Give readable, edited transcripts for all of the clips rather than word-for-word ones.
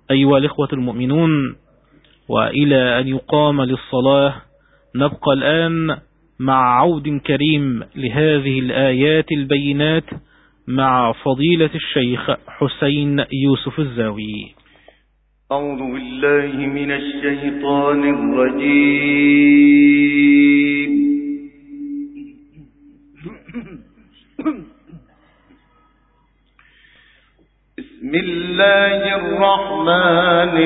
أيها الإخوة المؤمنون، وإلى أن يقام للصلاة نبقى الآن مع عود كريم لهذه الآيات البينات مع فضيلة الشيخ حسين يوسف الزاوي. أعوذ بالله من الشيطان الرجيم. بسم الله الرحمن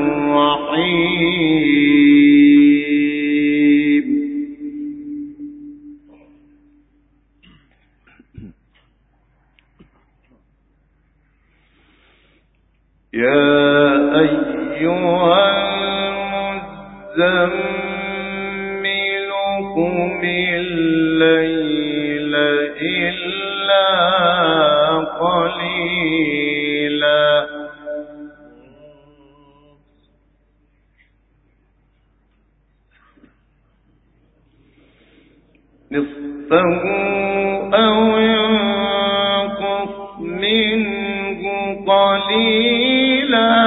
الرحيم. يا أيها المزمل قم الليل إلا قليلا نصفه أو ينقص منه قليلا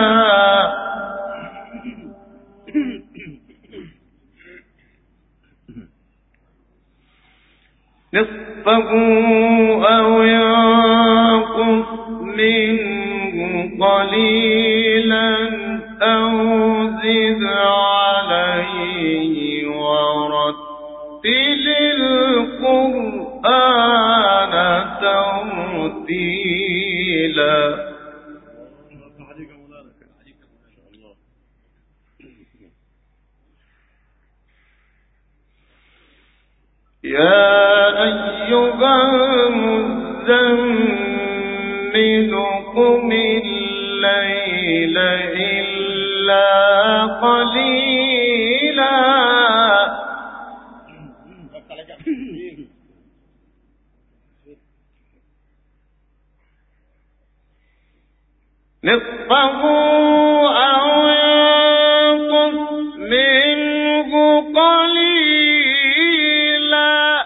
نصفه أو ينقص منه قليلا أو زد عليه ورتل القرآن ترتيلا. يا أيها المزمل قم الليل إلا قليلا نصفه أو ينقص منه قليلا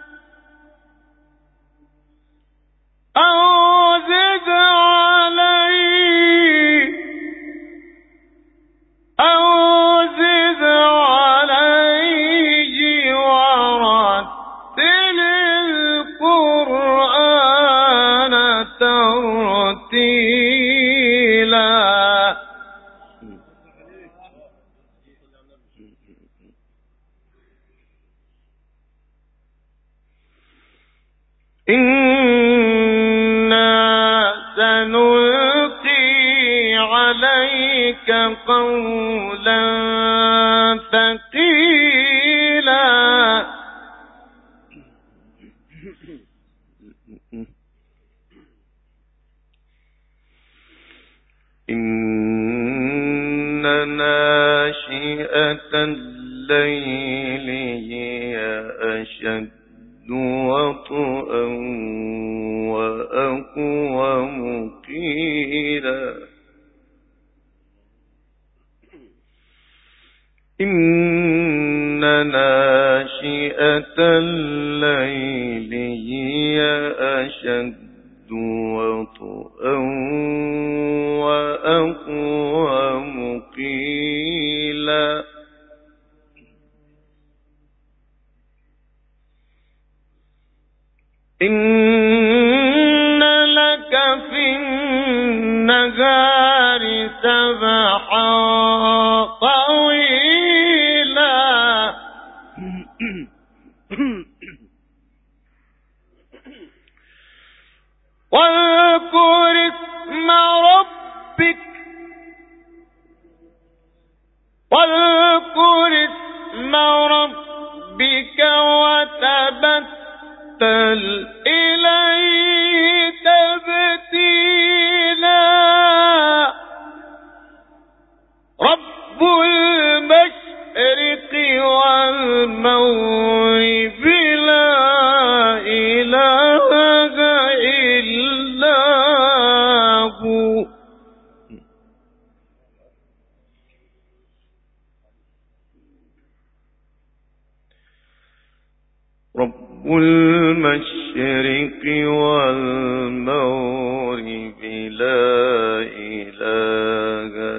أو زد عليه ورتل القرآن ترتيلا. إنا سنلقي عليك قولا ثقيلا. إن ناشئة الليل هي أشد وطئا وأقوم قيلا. إن ناشئة الليل هي أشد وطئا وأقوم قيلا. إن لك في النهار سبحا طويلا واذكر اسم ربك وتبتل إليه تبتيلا. رب المشرق والمغرب لا إله إلا هو. رب المشرق والمغرب لا إله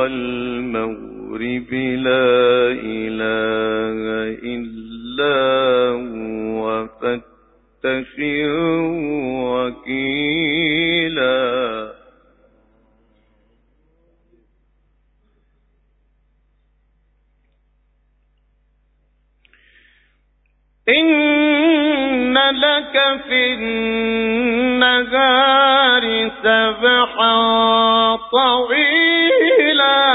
والمغرب لا إله إلا هو فاتخذه وكيلا إن لك في النهار سبحا طويلا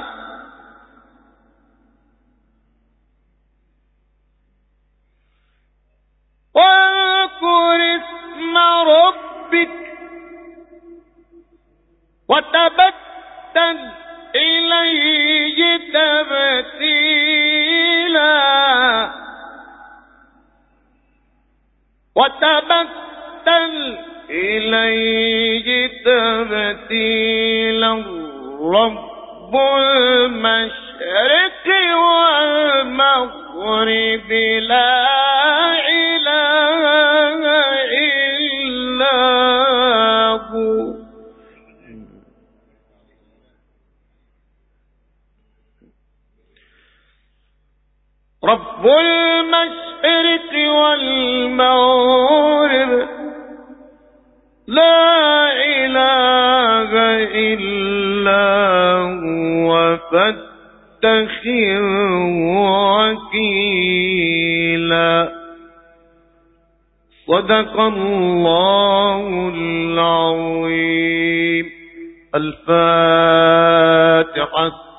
واذكر اسم ربك وتبتل إليه تبتيلا وتبتل إليه تبتيلا رب المشرق والمغرب لا إله إلا هو رب المشرق والمغرب لا إله إلا هو فاتخذه وكيلا صدق الله العظيم. الفاتحة.